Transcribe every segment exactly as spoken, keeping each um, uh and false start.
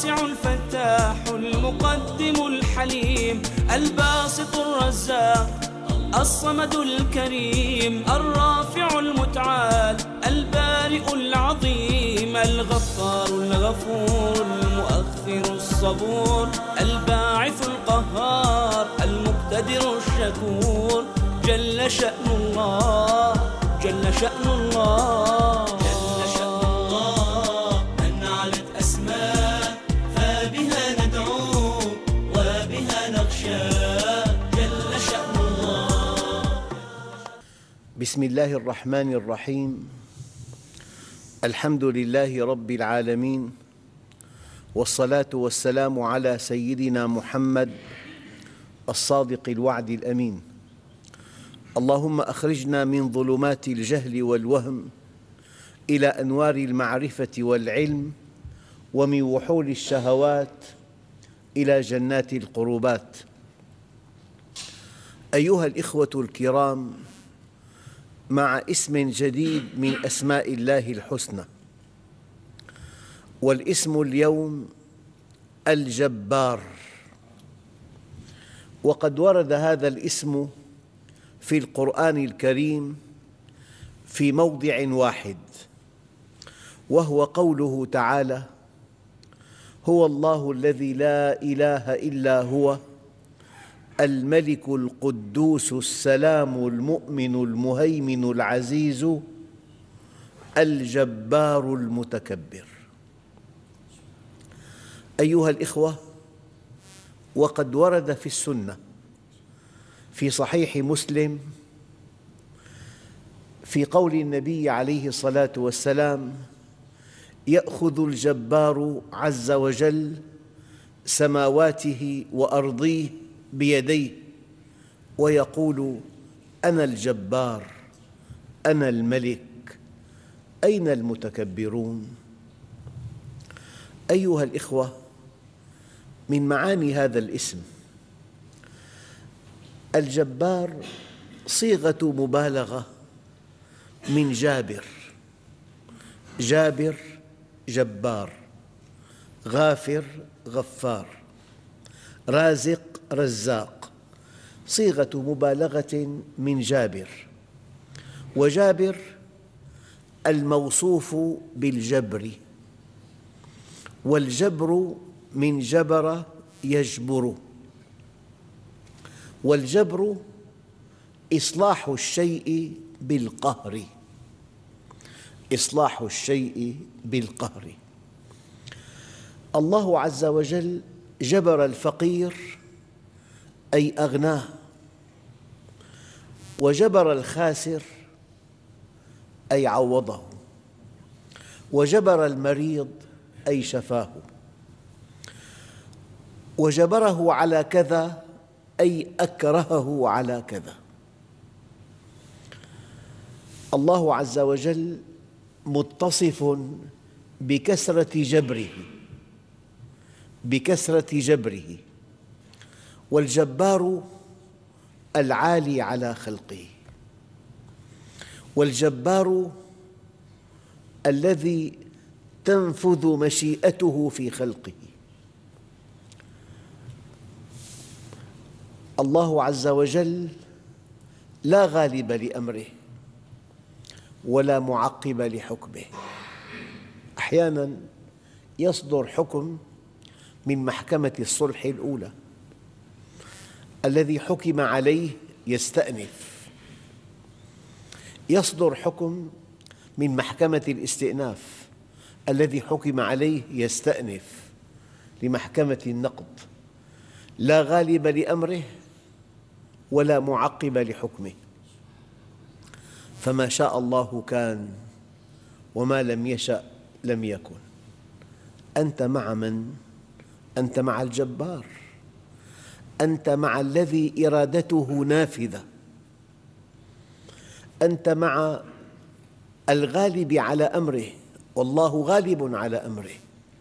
الواسع الفتاح المقدم الحليم الباسط الرزاق الصمد الكريم الرافع المتعال البارئ العظيم الغفار الغفور المؤخر الصبور الباعث القهار المقتدر الشكور جل شأن الله جل شأن الله جل شأن الله من علت أسماء فبها ندعو وبها نخشى جل شأن الله. بسم الله الرحمن الرحيم. الحمد لله رب العالمين، والصلاة والسلام على سيدنا محمد الصادق الوعد الأمين. اللهم أخرجنا من ظلمات الجهل والوهم إلى أنوار المعرفة والعلم، ومن وحول الشهوات إلى جنات القربات. أيها الإخوة الكرام، مع اسم جديد من أسماء الله الحسنى، والاسم اليوم الجبار. وقد ورد هذا الاسم في القرآن الكريم في موضع واحد، وهو قوله تعالى: هو الله الذي لا إله إلا هو الملك القدوس السلام المؤمن المهيمن العزيز الجبار المتكبر. أيها الإخوة، وقد ورد في السنة في صحيح مسلم في قول النبي عليه الصلاة والسلام: يأخذ الجبار عز وجل سماواته وأرضيه بيديه ويقول: أنا الجبار، أنا الملك، أين المتكبرون؟ أيها الإخوة، من معاني هذا الاسم الجبار صيغة مبالغة من جابر. جابر جبار، غافر غفار، رازق رزاق، صيغة مبالغة من جابر. وجابر الموصوف بالجبر، والجبر من جبر يجبر، والجبر إصلاح الشيء بالقهر، إصلاح الشيء بالقهر. الله عز وجل جبر الفقير أي أغناه، وجبر الخاسر أي عوضه، وجبر المريض أي شفاه، وجبره على كذا أي أكرهه على كذا. الله عز وجل متصف بكثرة جبره، بكثرة جبره، والجبار العالي على خلقه، والجبار الذي تنفذ مشيئته في خلقه. الله عز وجل لا غالب لأمره ولا معقب لحكمه. أحياناً يصدر حكم من محكمة الصلح الأولى، الذي حكم عليه يستأنف. يصدر حكم من محكمة الاستئناف، الذي حكم عليه يستأنف لمحكمة النقض. لا غالب لأمره ولا معقب لحكمه، فما شاء الله كان، وما لم يشأ لم يكن. أنت مع من؟ أنت مع الجبار، أنت مع الذي إرادته نافذة، أنت مع الغالب على أمره، والله غالب على أمره،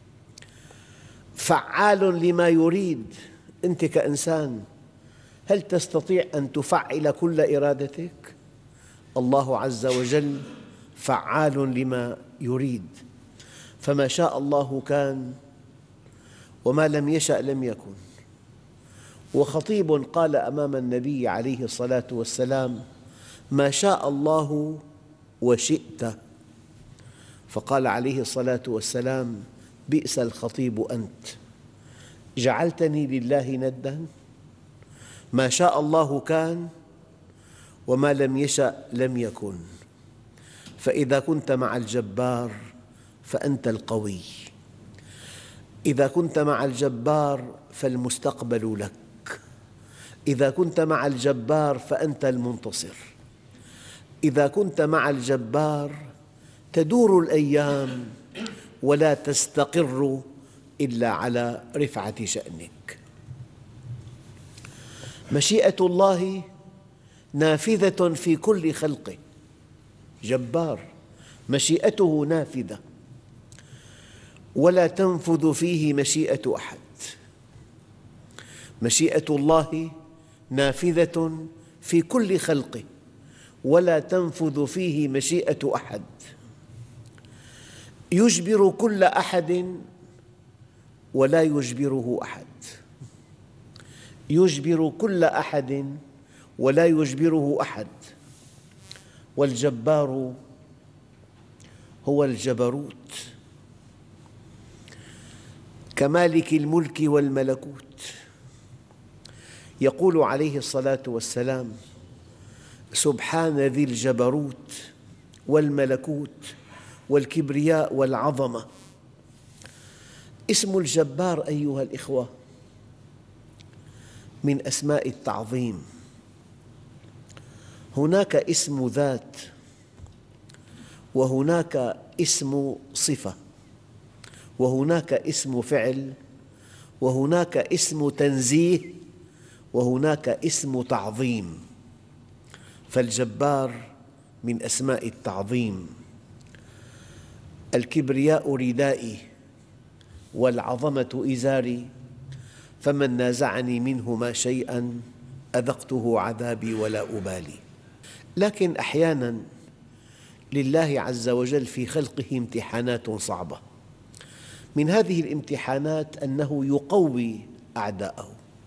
فعال لما يريد. أنت كإنسان هل تستطيع أن تفعل كل إرادتك؟ الله عز وجل فعال لما يريد، فما شاء الله كان وما لم يشأ لم يكن. وخطيب قال أمام النبي عليه الصلاة والسلام: ما شاء الله وشئت. فقال عليه الصلاة والسلام: بئس الخطيب أنت، جعلتني لله نداً؟ ما شاء الله كان، وما لم يشأ لم يكن. فإذا كنت مع الجبار فأنت القوي، إذا كنت مع الجبار فالمستقبل لك، إذا كنت مع الجبار فأنت المنتصر، إذا كنت مع الجبار تدور الأيام ولا تستقر إلا على رفعة شأنك. مشيئة الله نافذة في كل خلقه، جبار، مشيئته نافذة ولا تنفذ فيه مشيئة أحد. مشيئة الله نافذة في كل خلقه ولا تنفذ فيه مشيئة أحد. يجبر كل أحد ولا يجبره أحد، يجبر كل أحد ولا يجبره أحد. والجبار هو الجبروت، كمالك الملك والملكوت. يقول عليه الصلاة والسلام: سبحان ذي الجبروت والملكوت والكبرياء والعظمة. اسم الجبار أيها الإخوة من أسماء التعظيم. هناك اسم ذات، وهناك اسم صفة، وهناك اسم فعل، وهناك اسم تنزيه، وهناك اسم تعظيم. فالجبار من أسماء التعظيم. الكبرياء ردائي والعظمة إزاري، فمن نازعني منهما شيئاً أذقته عذابي ولا أبالي. لكن أحياناً لله عز وجل في خلقه امتحانات صعبة. من هذه الامتحانات أنه يقوي أعداءه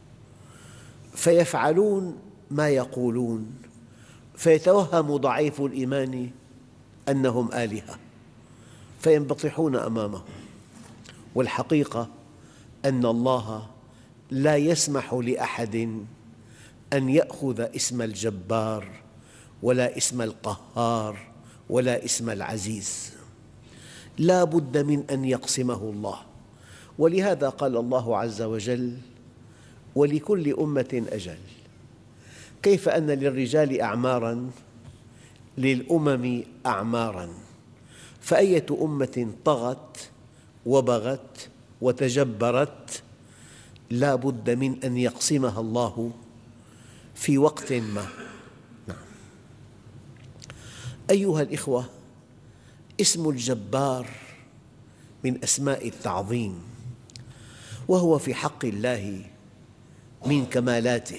فيفعلون ما يقولون، فيتوهم ضعيف الإيمان أنهم آلهة فينبطحون أمامه. والحقيقة أن الله لا يسمح لأحد أن يأخذ اسم الجبار ولا اسم القهار ولا اسم العزيز، لا بد من أن يقسمه الله. ولهذا قال الله عز وجل: ولكل أمة أجل. كيف أن للرجال أعماراً للأمم أعماراً، فأية أمة طغت وبغت وتجبرت لا بد من أن يقسمها الله في وقت ما. نعم. أيها الإخوة، اسم الجبار من أسماء التعظيم، وهو في حق الله من كمالاته،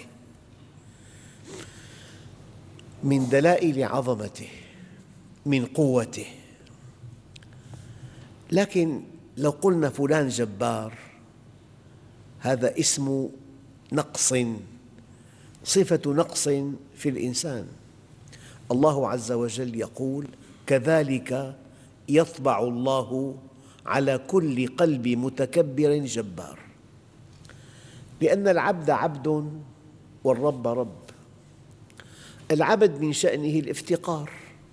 من دلائل عظمته، من قوته. لكن لو قلنا فلان جبار، هذا اسم نقص، صفة نقص في الإنسان. الله عز وجل يقول: كذلك يطبع الله على كل قلب متكبر جبار. لأن العبد عبد والرب رب. العبد من شأنه الافتقار.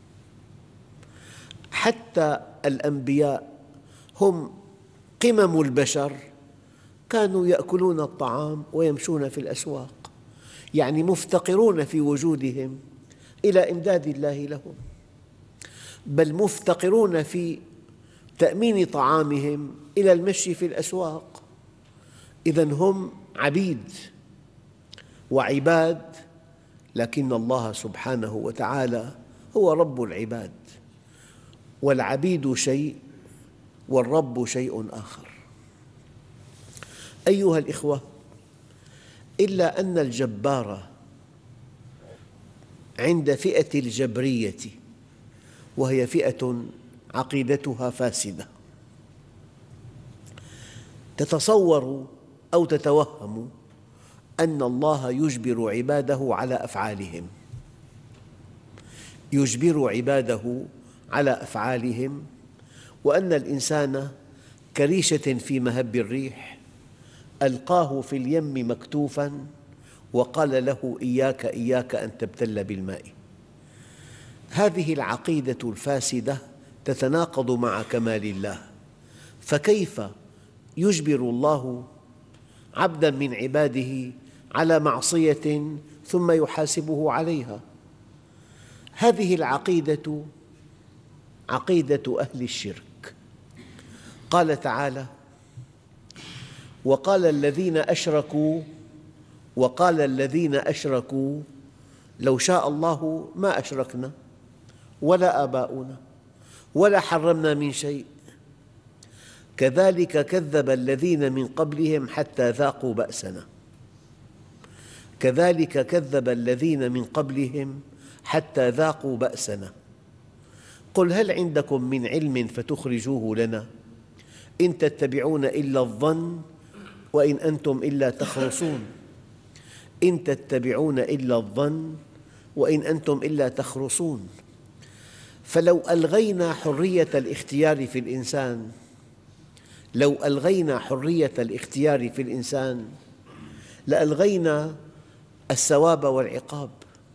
حتى الأنبياء هم قمم البشر، كانوا يأكلون الطعام ويمشون في الأسواق، يعني مفتقرون في وجودهم إلى إمداد الله لهم، بل مفتقرون في تأمين طعامهم إلى المشي في الأسواق. إذن هم عبيد وعباد، لكن الله سبحانه وتعالى هو رب العباد، والعبيد شيء والرب شيء آخر. أيها الإخوة، إلا أن الجبار عند فئة الجبرية، وهي فئة عقيدتها فاسدة، تتصور أو تتوهم أن الله يجبر عباده على أفعالهم، يجبر عباده على أفعالهم، وأن الإنسان كريشة في مهب الريح ألقاه في اليم مكتوفاً وقال له إياك إياك أن تبتل بالماء. هذه العقيدة الفاسدة تتناقض مع كمال الله، فكيف يجبر الله عبداً من عباده على معصية ثم يحاسبه عليها؟ هذه العقيدة عقيدة أهل الشرك. قال تعالى: وقال الذين أشركوا وقال الذين أشركوا لو شاء الله ما أشركنا ولا آباؤنا ولا حرمنا من شيء كذلك كذب الذين من قبلهم حتى ذاقوا بأسنا كذلك كذب الذين من قبلهم حتى ذاقوا بأسنا قل هل عندكم من علم فتخرجوه لنا إن تتبعون إلا الظن وإن أنتم إلا تخرصون إن تتبعون إلا الظن وإن أنتم إلا تخرصون. فلو ألغينا حرية الاختيار في الإنسان لو ألغينا حرية الاختيار في الإنسان لألغينا الثواب والعقاب،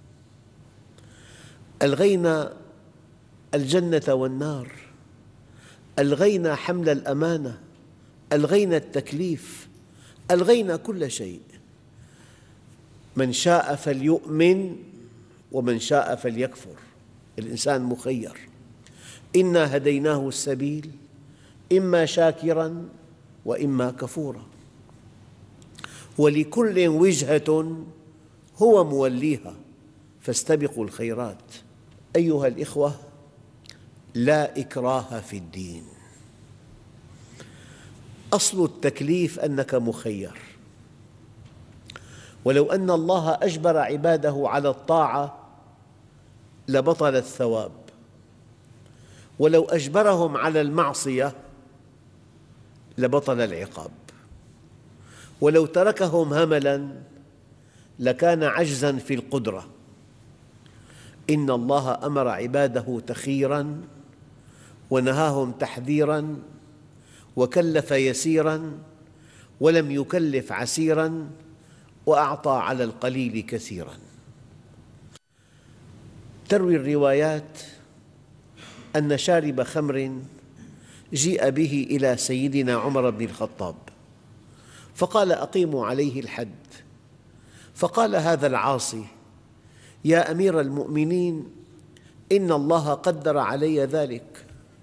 ألغينا الجنة والنار، ألغينا حمل الأمانة، ألغينا التكليف، ألغينا كل شيء. من شاء فليؤمن ومن شاء فليكفر. الإنسان مخير. إنا هديناه السبيل إما شاكراً وإما كفوراً ولكل وجهة هو موليها فاستبقوا الخيرات. أيها الإخوة، لا إكراه في الدين. أصل التكليف أنك مخير، ولو أن الله أجبر عباده على الطاعة لبطل الثواب، ولو أجبرهم على المعصية لبطل العقاب، ولو تركهم هملاً لكان عجزاً في القدرة. إن الله أمر عباده تخييراً ونهاهم تحذيراً وكلف يسيراً ولم يكلف عسيراً وأعطى على القليل كثيراً. تروي الروايات أن شارب خمر جيء به إلى سيدنا عمر بن الخطاب فقال: أقيموا عليه الحد. فقال هذا العاصي: يا أمير المؤمنين، إن الله قدر علي ذلك.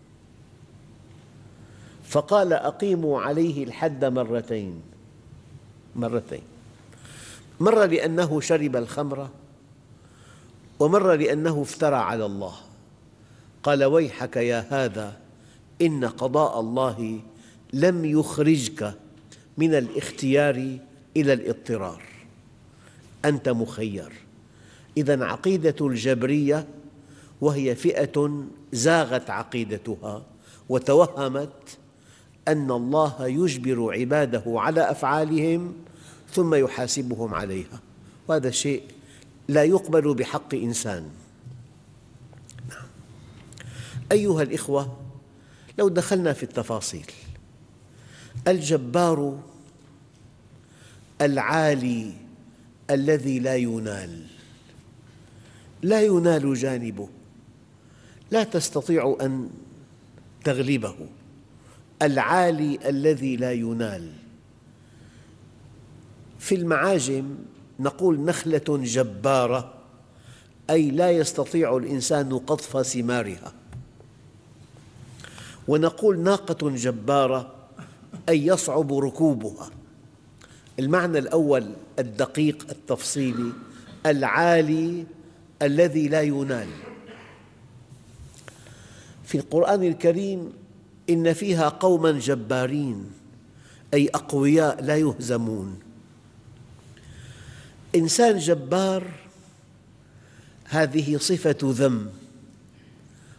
فقال: أقيموا عليه الحد مرتين مرتين مرة لأنه شرب الخمر، ومرة لأنه افترى على الله. قال: ويحك يا هذا، إن قضاء الله لم يخرجك من الاختيار إلى الاضطرار، أنت مخير. إذن عقيدة الجبرية، وهي فئة زاغت عقيدتها وتوهمت أن الله يجبر عباده على أفعالهم ثم يحاسبهم عليها، وهذا شيء لا يقبل بحق إنسان. أيها الإخوة، لو دخلنا في التفاصيل، الجبار العالي الذي لا ينال لا ينال جانبه، لا تستطيع أن تغلبه. العالي الذي لا ينال. في المعاجم نقول نخلة جبارة، أي لا يستطيع الإنسان قطف ثمارها، ونقول ناقة جبارة أي يصعب ركوبها. المعنى الأول الدقيق التفصيلي: العالي الذي لا ينال. في القرآن الكريم إن فيها قوماً جبارين، أي أقوياء لا يهزمون. إنسان جبار هذه صفة ذم،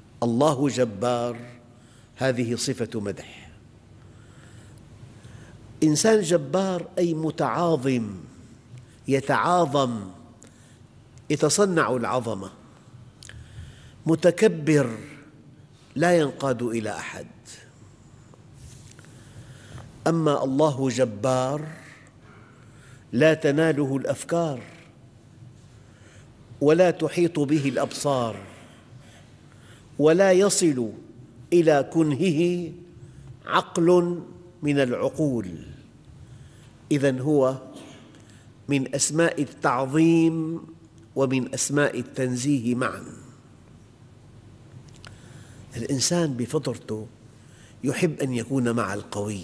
الله جبار هذه صفة مدح. إنسان جبار أي متعاظم، يتعاظم، يتصنع العظمة، متكبر لا ينقاد إلى أحد. أما الله جبار لا تناله الأفكار ولا تحيط به الأبصار ولا يصل إلى كنهه عقل من العقول. إذن هو من أسماء التعظيم ومن أسماء التنزيه معاً. الإنسان بفطرته يحب أن يكون مع القوي.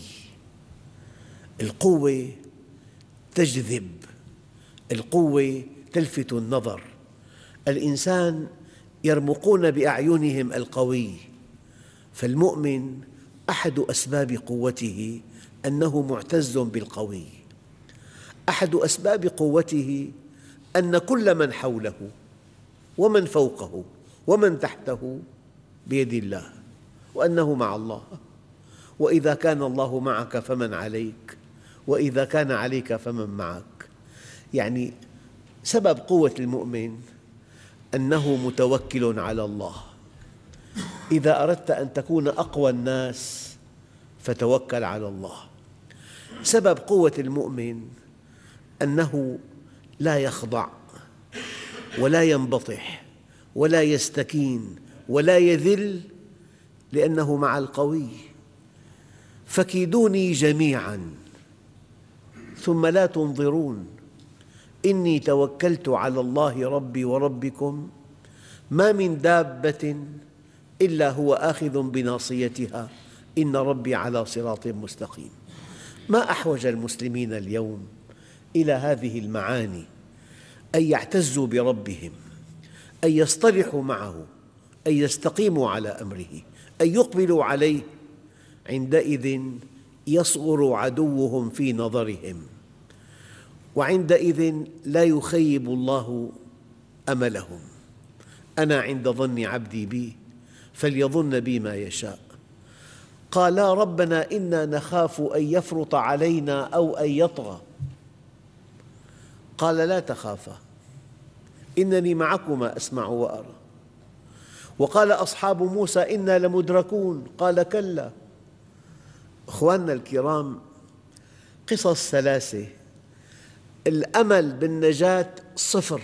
القوة تجذب، القوة تلفت النظر. الإنسان يرمقون بأعينهم القوي، فالمؤمن أحد أسباب قوته أنه معتز بالقوي. أحد أسباب قوته أن كل من حوله ومن فوقه ومن تحته بيد الله، وأنه مع الله. وإذا كان الله معك فمن عليك، وإذا كان عليك فمن معك. يعني سبب قوة المؤمن أنه متوكل على الله. إذا أردت أن تكون أقوى الناس فتوكل على الله. سبب قوة المؤمن أنه لا يخضع ولا ينبطح ولا يستكين ولا يذل، لأنه مع القوي. فكيدوني جميعاً ثم لا تنظرون إني توكلت على الله ربي وربكم ما من دابة إلا هو آخذ بناصيتها إن ربي على صراط مستقيم. ما أحوج المسلمين اليوم إلى هذه المعاني، أن يعتزوا بربهم، أن يصطلحوا معه، أن يستقيموا على أمره، أن يقبلوا عليه. عندئذ يصغر عدوهم في نظرهم، وعندئذ لا يخيب الله أملهم. أنا عند ظن عبدي بي فليظن بي ما يشاء. قالا ربنا إنا نخاف أن يفرط علينا أو أن يطغى. قال لا تخافا إنني معكما أسمع وأرى. وقال أصحاب موسى إنا لمدركون. قال كلا. أخواننا الكرام، قصص ثلاثة، الأمل بالنجاة صفر.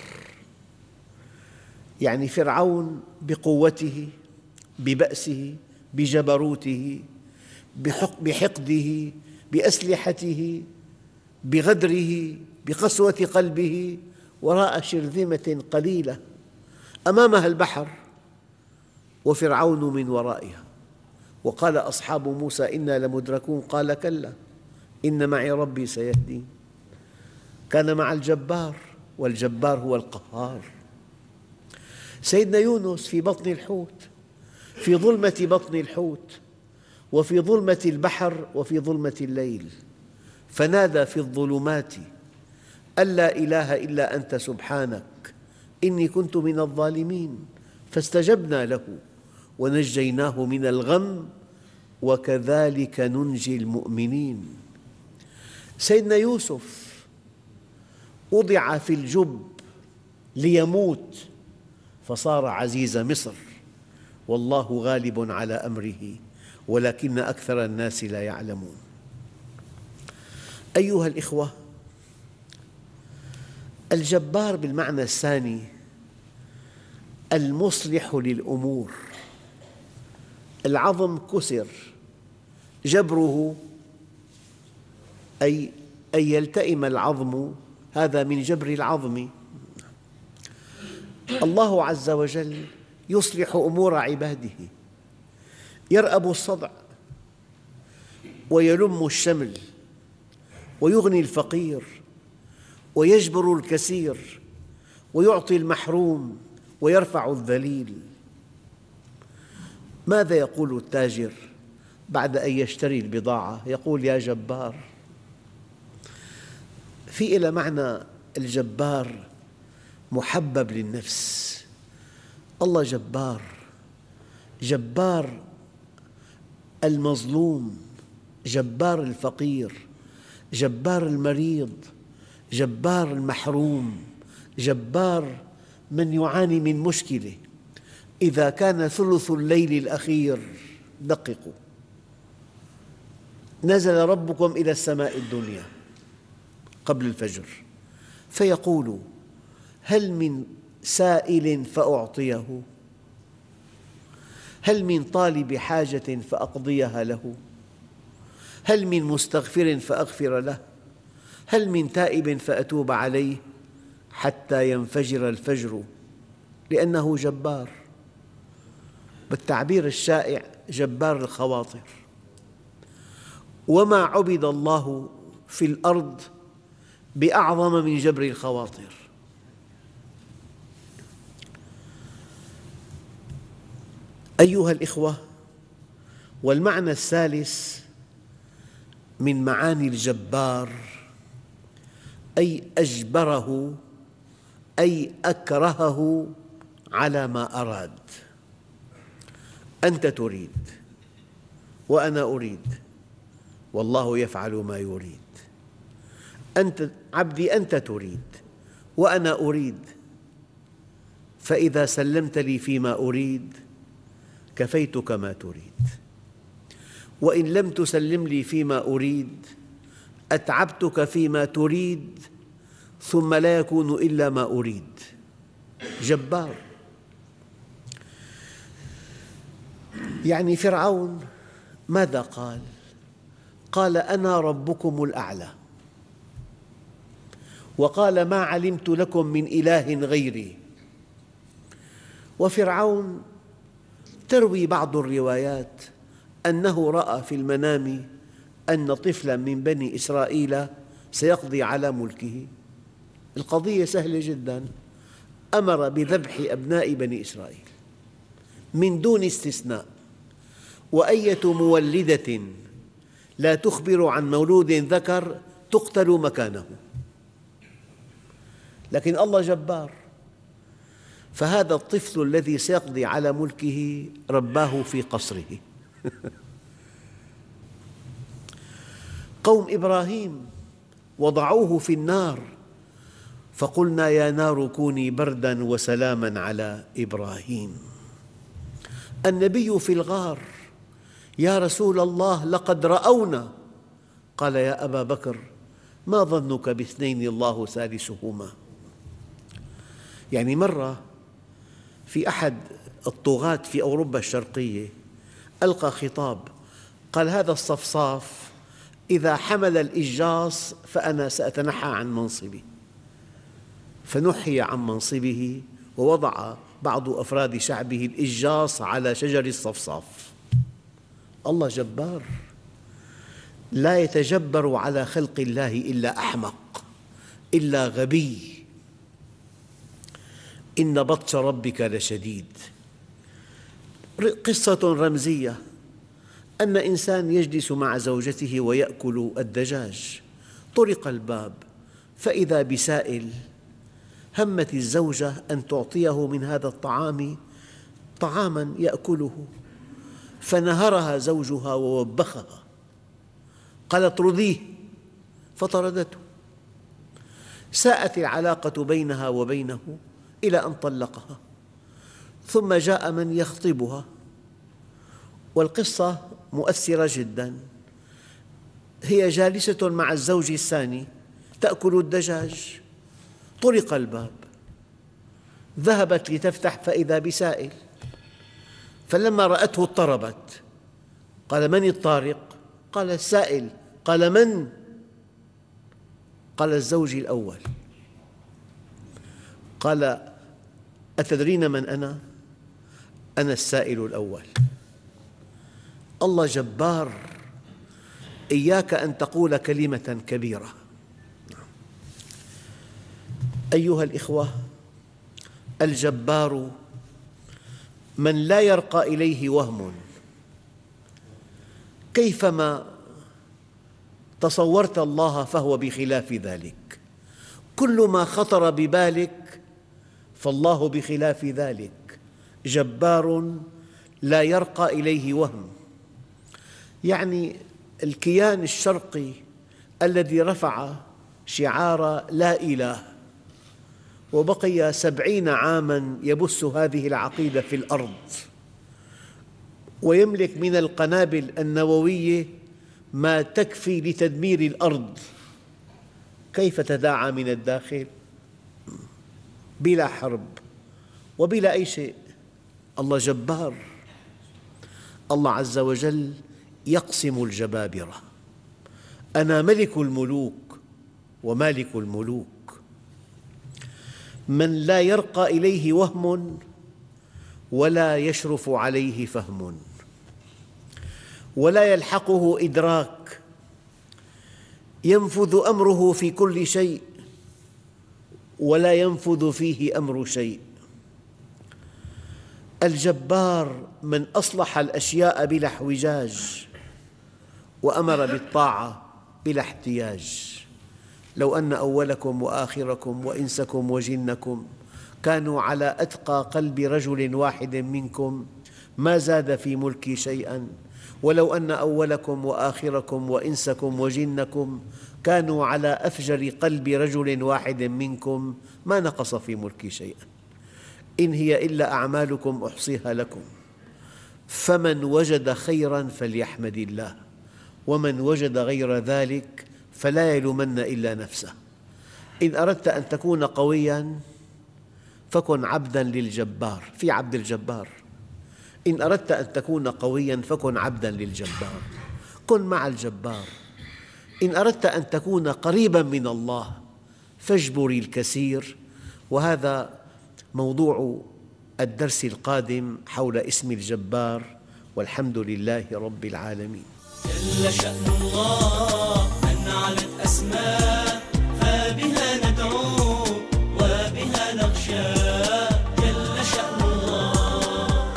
يعني فرعون بقوته، ببأسه، بجبروته، بحقده، بأسلحته، بغدره، بقسوة قلبه، وراء شرذمة قليلة أمامها البحر وفرعون من ورائها. وقال أصحاب موسى إنا لمدركون. قال كلا إن معي ربي سيهدين. كان مع الجبار، والجبار هو القهار. سيدنا يونس في بطن الحوت، في ظلمة بطن الحوت، وفي ظلمة البحر، وفي ظلمة الليل، فنادى في الظلمات أن لا إله إلا أنت سبحانك إني كنت من الظالمين. فاستجبنا له ونجيناه من الغم وكذلك ننجي المؤمنين. سيدنا يوسف وضع في الجب ليموت فصار عزيز مصر، والله غالب على أمره ولكن أكثر الناس لا يعلمون. أيها الإخوة، الجبار بالمعنى الثاني المصلح للأمور. العظم كسر، جبره أي أن يلتئم العظم، هذا من جبر العظم. الله عز وجل يصلح أمور عباده، يرأب الصدع ويلم الشمل ويغني الفقير ويجبر الكثير ويعطي المحروم ويرفع الذليل. ماذا يقول التاجر بعد أن يشتري البضاعة؟ يقول يا جبار. في إلى معنى الجبار محبب للنفس. الله جبار، جبار المظلوم، جبار الفقير، جبار المريض، جبار المحروم، جبار من يعاني من مشكلة. إذا كان ثلث الليل الأخير، دققوا، نزل ربكم إلى السماء الدنيا قبل الفجر فيقول: هل من سائل فأعطيه؟ هل من طالب حاجة فأقضيها له؟ هل من مستغفر فأغفر له؟ هل من تائب فأتوب عليه؟ حتى ينفجر الفجر، لأنه جبار. بالتعبير الشائع جبار الخواطر. وما عبد الله في الأرض بأعظم من جبر الخواطر. أيها الإخوة، والمعنى الثالث من معاني الجبار أي أجبره، أي أكرهه على ما أراد. أنت تريد وأنا أريد، والله يفعل ما يريد. أنت عبدي، أنت تريد وأنا أريد، فإذا سلمت لي فيما أريد كفيتك ما تريد، وإن لم تسلم لي فيما أريد أتعبتك فيما تريد، ثم لا يكون إلا ما أريد. جبار. يعني فرعون ماذا قال؟ قال: أنا ربكم الأعلى، وقال: ما علمت لكم من إله غيري. وفرعون تروي بعض الروايات أنه رأى في المنام أن طفلاً من بني إسرائيل سيقضي على ملكه. القضية سهلة جداً، أمر بذبح أبناء بني إسرائيل من دون استثناء، وأية مولدة لا تخبر عن مولود ذكر تقتل مكانه. لكن الله جبار، فهذا الطفل الذي سيقضي على ملكه رباه في قصره. قوم إبراهيم وضعوه في النار فقلنا: يا نار كوني برداً وسلاماً على إبراهيم. النبي في الغار: يا رسول الله لقد رأونا. قال: يا أبا بكر ما ظنك باثنين الله ثالثهما. يعني مرة في أحد الطغاة في أوروبا الشرقية ألقى خطاب، قال: هذا الصفصاف إذا حمل الإجاص فأنا سأتنحى عن منصبي. فنحي عن منصبه، ووضع بعض أفراد شعبه الإجاص على شجر الصفصاف. الله جبار، لا يتجبر على خلق الله إلا أحمق، إلا غبي. إن بطش ربك لشديد. قصة رمزية أن إنسان يجلس مع زوجته ويأكل الدجاج، طرق الباب فإذا بسائل. همت الزوجة أن تعطيه من هذا الطعام طعاماً يأكله، فنهرها زوجها ووبخها، قالت: اطرديه، فطردته. ساءت العلاقة بينها وبينه إلى أن طلقها، ثم جاء من يخطبها، والقصة مؤثرة جداً. هي جالسة مع الزوج الثاني تأكل الدجاج، طرق الباب، ذهبت لتفتح فإذا بسائل، فلما رأته اضطربت. قال: من الطارق؟ قال: السائل. قال: من؟ قال: الزوج الأول. قال: أتدرين من أنا؟ أنا السائل الأول. الله جبار، إياك أن تقول كلمة كبيرة. أيها الإخوة، الجبار من لا يرقى إليه وهم. كيفما تصورت الله فهو بخلاف ذلك، كل ما خطر ببالك فالله بخلاف ذلك. جبار لا يرقى إليه وهم. يعني الكيان الشرقي الذي رفع شعار لا إله وبقي سبعين عاماً يبث هذه العقيدة في الأرض، ويملك من القنابل النووية ما تكفي لتدمير الأرض، كيف تداعى من الداخل؟ بلا حرب وبلا أي شيء. الله جبار، الله عز وجل يقسم الجبابرة. أنا ملك الملوك ومالك الملوك، من لا يرقى إليه وهم ولا يشرف عليه فهم ولا يلحقه إدراك، ينفذ أمره في كل شيء ولا ينفذ فيه أمر شيء. الجبار من أصلح الأشياء بلا احتجاج وأمر بالطاعة بلا احتياج. لو أن أولكم وآخركم وإنسكم وجنكم كانوا على أتقى قلب رجل واحد منكم ما زاد في ملكي شيئا، ولو أن أولكم وآخركم وإنسكم وجنكم كانوا على أفجر قلب رجل واحد منكم ما نقص في ملكي شيئا. إن هي إلا أعمالكم أحصيها لكم، فمن وجد خيراً فليحمد الله، ومن وجد غير ذلك فلا يلومن إلا نفسه. إن أردت أن تكون قوياً فكن عبداً للجبار، في عبد الجبار. إن أردت أن تكون قوياً فكن عبداً للجبار، كن مع الجبار. إن أردت أن تكون قريباً من الله فاجبر الكثير. وهذا موضوع الدرس القادم حول اسم الجبار، والحمد لله رب العالمين. جل شأن الله أن علت أسماء، فبها ندعو وبها نخشى. جل شأن الله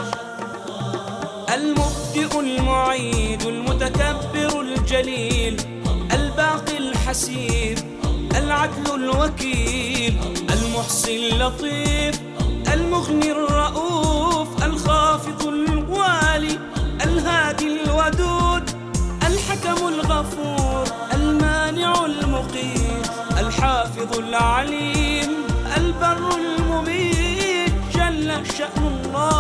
المبدئ المعيد المتكبر الجليل، الباقي الحسيب العدل الوكيل، المحصي اللطيف المغني الرؤوف، الخافض الوالي الهادي الودود، الحكم الغفور المانع المقيت، الحافظ العليم البر المبين. جل شأن الله